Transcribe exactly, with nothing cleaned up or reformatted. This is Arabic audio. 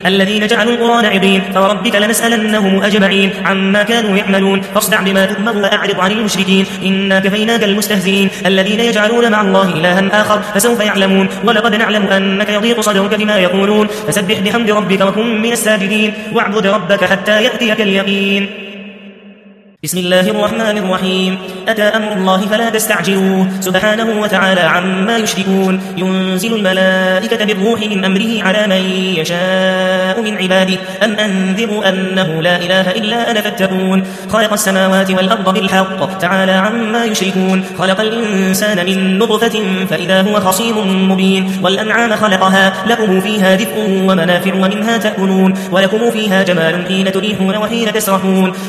الذين جعلوا القرآن عضين فوربك لنسألنهم أجمعين عما كانوا يعملون فاصدع بما تؤمر وأعرض عن المشركين إنا كفيناك المستهزئين الذين يجعلون مع الله إلها آخر فسوف يعلمون ولقد نعلم أنك يضيق صدرك بما يقولون فسبح بحمد ربك وكن من الساجدين واعبد ربك حتى يأتيك اليقين. بسم الله الرحمن الرحيم. أتى أمر الله فلا تستعجلوه سبحانه وتعالى عما يشركون ينزل الملائكة بالروح من أمره على من يشاء من عباده أن أنذروا أنه لا إله إلا أنا فاتقون خلق السماوات والأرض بالحق تعالى عما يشركون خلق الإنسان من نطفة فإذا هو خصيم مبين والأنعام خلقها لكم فيها دفء ومنافع ومنها تأكلون ولكم فيها جمال حين تريحون وحين تسرحون